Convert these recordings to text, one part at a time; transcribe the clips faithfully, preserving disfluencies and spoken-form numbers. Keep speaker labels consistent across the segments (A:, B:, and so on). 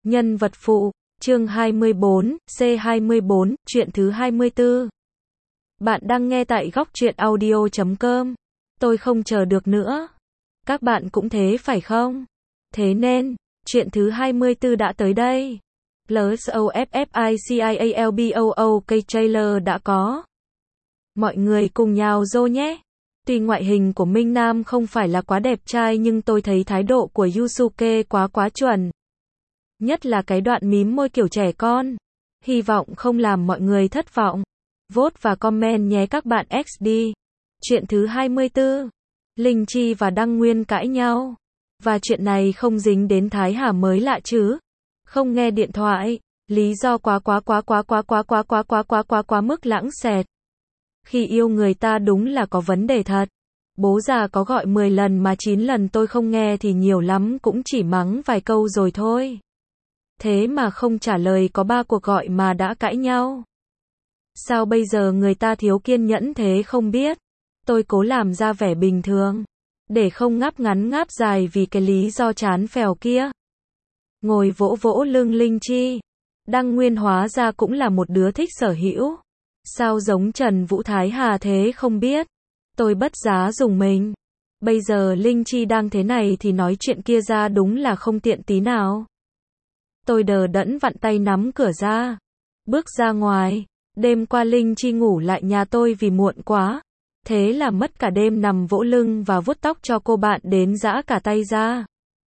A: Nhân vật phụ, chương hai mươi bốn, C hai mươi bốn, chuyện thứ hai mươi tư. Bạn đang nghe tại góc truyện audio chấm com. Tôi không chờ được nữa. Các bạn cũng thế phải không? Thế nên, chuyện thứ hai mươi tư đã tới đây. Plus O F F I C I A L B O O K trailer đã có. Mọi người cùng nhào vô nhé. Tuy ngoại hình của Minh Nam không phải là quá đẹp trai nhưng tôi thấy thái độ của Yusuke quá quá chuẩn. Nhất là cái đoạn mím môi kiểu trẻ con. Hy vọng không làm mọi người thất vọng. Vote và comment nhé các bạn ích đê. Chuyện thứ hai mươi tư. Linh Chi và Đăng Nguyên cãi nhau. Và chuyện này không dính đến Thái Hà mới lạ chứ. Không nghe điện thoại. Lý do quá quá quá quá quá quá quá quá quá quá quá quá mức lãng xẹt. Khi yêu người ta đúng là có vấn đề thật. Bố già có gọi mười lần mà chín lần tôi không nghe thì nhiều lắm cũng chỉ mắng vài câu rồi thôi. Thế mà không trả lời có ba cuộc gọi mà đã cãi nhau. Sao bây giờ người ta thiếu kiên nhẫn thế không biết. Tôi cố làm ra vẻ bình thường. Để không ngáp ngắn ngáp dài vì cái lý do chán phèo kia. Ngồi vỗ vỗ lưng Linh Chi. Đăng Nguyên hóa ra cũng là một đứa thích sở hữu. Sao giống Trần Vũ Thái Hà thế không biết. Tôi bất giá dùng mình. Bây giờ Linh Chi đang thế này thì nói chuyện kia ra đúng là không tiện tí nào. Tôi đờ đẫn vặn tay nắm cửa ra. Bước ra ngoài. Đêm qua Linh Chi ngủ lại nhà tôi vì muộn quá. Thế là mất cả đêm nằm vỗ lưng và vuốt tóc cho cô bạn đến rã cả tay ra.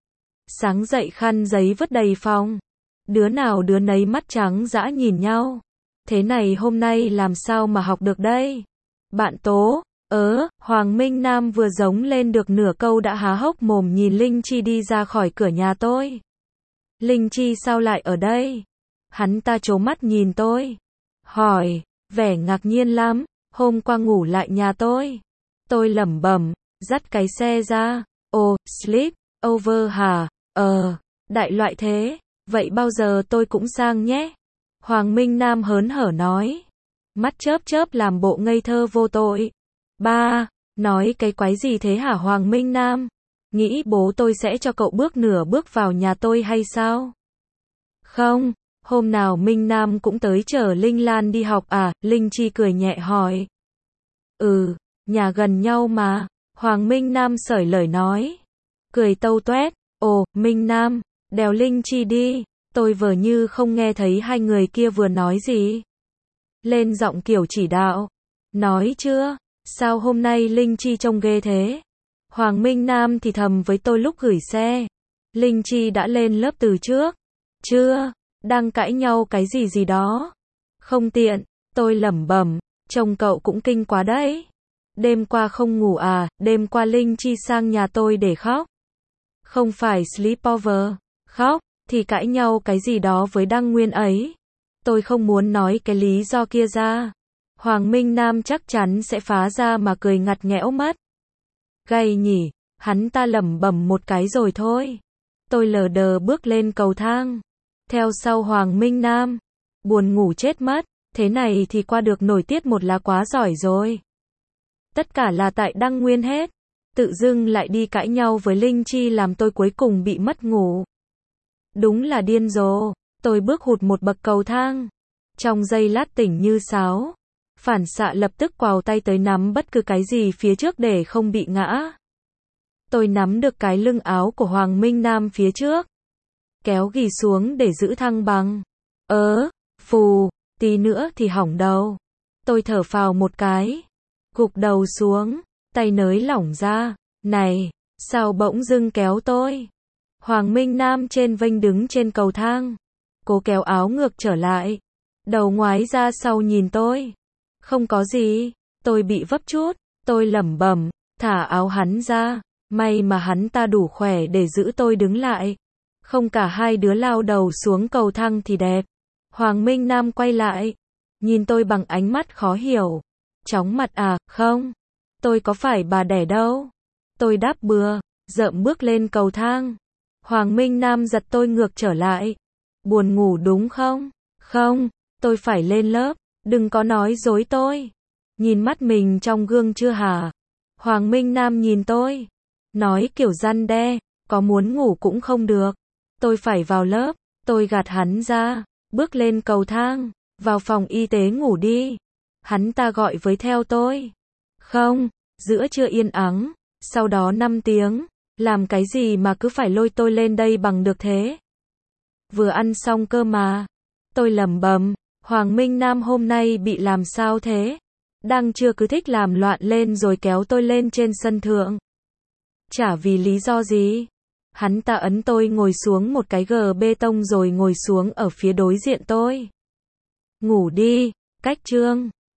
A: Sáng dậy khăn giấy vứt đầy phòng. Đứa nào đứa nấy mắt trắng dã nhìn nhau. Thế này hôm nay làm sao mà học được đây? Bạn Tố, ớ, Hoàng Minh Nam vừa giống lên được nửa câu đã há hốc mồm nhìn Linh Chi đi ra khỏi cửa nhà tôi. Linh Chi sao lại ở đây? Hắn ta trố mắt nhìn tôi. Hỏi, vẻ ngạc nhiên lắm, hôm qua ngủ lại nhà tôi. Tôi lẩm bẩm, dắt cái xe ra. Ồ, sleep over hả? Ờ, đại loại thế. Vậy bao giờ tôi cũng sang nhé. Hoàng Minh Nam hớn hở nói. Mắt chớp chớp làm bộ ngây thơ vô tội. Ba, nói cái quái gì thế hả Hoàng Minh Nam? Nghĩ bố tôi sẽ cho cậu bước nửa bước vào nhà tôi hay sao? Không, hôm nào Minh Nam cũng tới chở Linh Lan đi học à? Linh Chi cười nhẹ hỏi. Ừ, nhà gần nhau mà. Hoàng Minh Nam sởi lời nói. Cười tâu toét. Ồ, Minh Nam, đèo Linh Chi đi. Tôi vờ như không nghe thấy hai người kia vừa nói gì. Lên giọng kiểu chỉ đạo. Nói chưa? Sao hôm nay Linh Chi trông ghê thế? Hoàng Minh Nam thì thầm với tôi lúc gửi xe. Linh Chi đã lên lớp từ trước. Chưa? Đang cãi nhau cái gì gì đó. Không tiện. Tôi lẩm bẩm. Chồng cậu cũng kinh quá đấy. Đêm qua không ngủ à? Đêm qua Linh Chi sang nhà tôi để khóc. Không phải sleepover. Khóc. Thì cãi nhau cái gì đó với Đăng Nguyên ấy. Tôi không muốn nói cái lý do kia ra. Hoàng Minh Nam chắc chắn sẽ phá ra mà cười ngặt nghẽo mất. Gay nhỉ, hắn ta lẩm bẩm một cái rồi thôi. Tôi lờ đờ bước lên cầu thang. Theo sau Hoàng Minh Nam. Buồn ngủ chết mất, thế này thì qua được nổi tiết một là quá giỏi rồi. Tất cả là tại Đăng Nguyên hết. Tự dưng lại đi cãi nhau với Linh Chi làm tôi cuối cùng bị mất ngủ. Đúng là điên rồ. Tôi bước hụt một bậc cầu thang. Trong giây lát tỉnh như sáo. Phản xạ lập tức quào tay tới nắm bất cứ cái gì phía trước để không bị ngã. Tôi nắm được cái lưng áo của Hoàng Minh Nam phía trước. Kéo ghì xuống để giữ thăng bằng. Ớ, phù, tí nữa thì hỏng đầu. Tôi thở phào một cái. Gục đầu xuống. Tay nới lỏng ra. Này, sao bỗng dưng kéo tôi? Hoàng Minh Nam trên vênh đứng trên cầu thang. Cố kéo áo ngược trở lại. Đầu ngoái ra sau nhìn tôi. Không có gì. Tôi bị vấp chút. Tôi lẩm bẩm. Thả áo hắn ra. May mà hắn ta đủ khỏe để giữ tôi đứng lại. Không cả hai đứa lao đầu xuống cầu thang thì đẹp. Hoàng Minh Nam quay lại. Nhìn tôi bằng ánh mắt khó hiểu. Chóng mặt à? Không. Tôi có phải bà đẻ đâu. Tôi đáp bừa. Rợm bước lên cầu thang. Hoàng Minh Nam giật tôi ngược trở lại. Buồn ngủ đúng không? Không, tôi phải lên lớp. Đừng có nói dối tôi. Nhìn mắt mình trong gương chưa hả? Hoàng Minh Nam nhìn tôi. Nói kiểu răn đe. Có muốn ngủ cũng không được. Tôi phải vào lớp. Tôi gạt hắn ra, bước lên cầu thang, vào phòng y tế ngủ đi. Hắn ta gọi với theo tôi. Không, giữa trưa yên ắng, sau đó năm tiếng, làm cái gì mà cứ phải lôi tôi lên đây bằng được thế? Vừa ăn xong cơ mà. Tôi lẩm bẩm, Hoàng Minh Nam hôm nay bị làm sao thế? Đang chưa cứ thích làm loạn lên rồi kéo tôi lên trên sân thượng. Chả vì lý do gì. Hắn ta ấn tôi ngồi xuống một cái gờ bê tông rồi ngồi xuống ở phía đối diện tôi. Ngủ đi, cách chương.